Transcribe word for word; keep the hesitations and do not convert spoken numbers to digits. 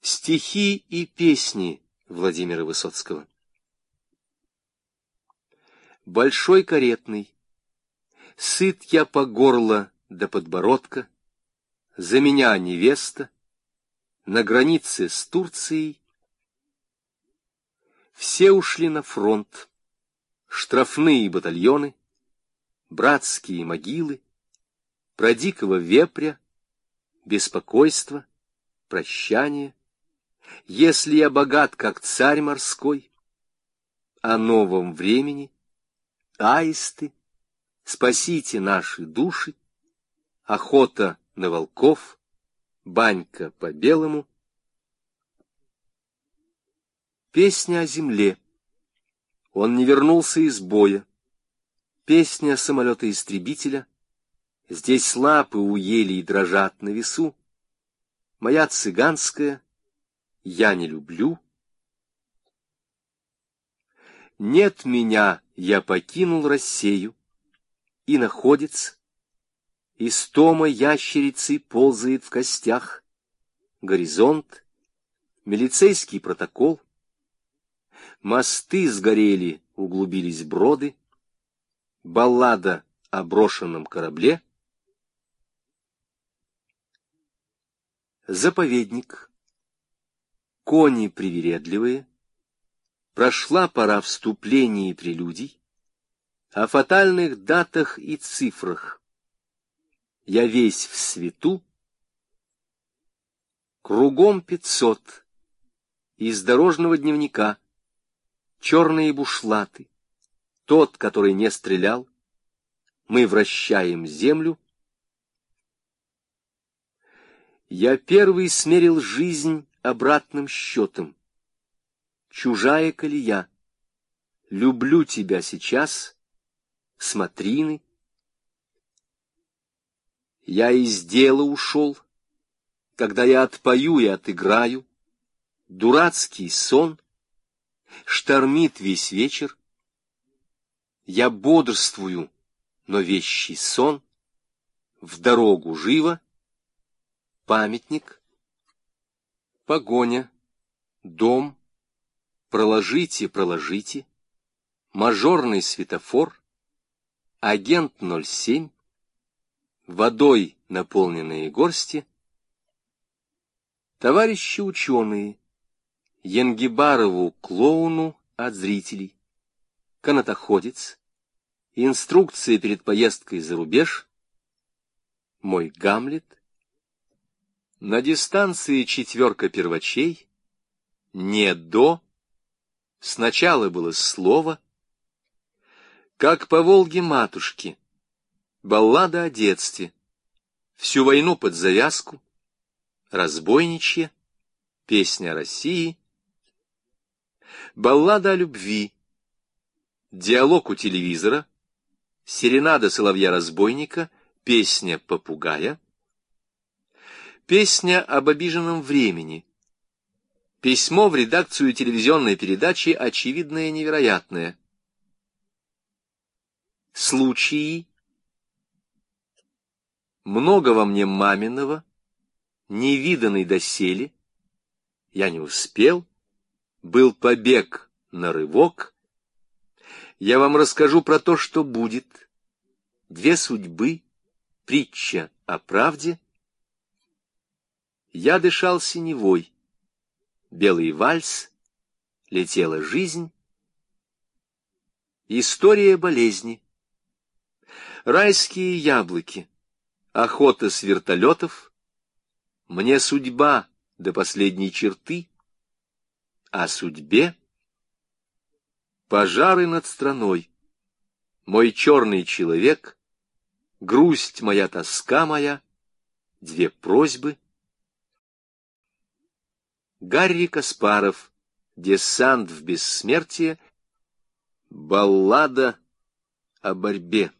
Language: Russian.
Стихи и песни Владимира Высоцкого. Большой каретный, сыт я по горло до подбородка, за меня невеста, на границе с Турцией. Все ушли на фронт, штрафные батальоны, братские могилы, про дикого вепря, беспокойство, прощание. Если я богат, как царь морской, о новом времени, аисты, спасите наши души, охота на волков, банька по-белому. Песня о земле. Он не вернулся из боя. Песня самолета-истребителя. Здесь лапы у елей дрожат на весу. Моя цыганская, я не люблю. Нет меня, я покинул Россию, и находится. Истома ящерицей ползает в костях. Горизонт, милицейский протокол. Мосты сгорели, углубились броды. Баллада о брошенном корабле. Заповедник. Кони привередливые. Прошла пора вступлений и прелюдий. О фатальных датах и цифрах. Я весь в свету. Кругом пятьсот. Из дорожного дневника. Черные бушлаты. Тот, который не стрелял. Мы вращаем землю. Я первый смерил жизнь обратным счетом. Чужая колея. Люблю тебя сейчас. Смотрины. Я из дела ушел, когда я отпою и отыграю. Дурацкий сон. Штормит весь вечер. Я бодрствую, но вещий сон. В дорогу живо. Памятник. Погоня. Дом. Проложите, проложите. Мажорный светофор. Агент ноль семь. Водой наполненные горсти. Товарищи ученые. Янгибарову клоуну от зрителей. Канатоходец. Инструкция перед поездкой за рубеж. Мой Гамлет. На дистанции четверка первачей. Не до. Сначала было слово. Как по Волге матушки. Баллада о детстве. Всю войну под завязку. Разбойничье. Песня о России. Баллада о любви. Диалог у телевизора. Серенада соловья-разбойника. Песня попугая. Песня об обиженном времени. Письмо в редакцию телевизионной передачи «Очевидное невероятное». Случаи. Много во мне маминого, невиданный доселе. Я не успел. Был побег на рывок. Я вам расскажу про то, что будет. Две судьбы. Притча о правде. Я дышал синевой. Белый вальс. Летела жизнь. История болезни. Райские яблоки. Охота с вертолетов. Мне судьба до последней черты. О судьбе. Пожары над страной. Мой черный человек. Грусть моя, тоска моя. Две просьбы. Гарри Каспаров. Десант в бессмертие. Баллада о борьбе.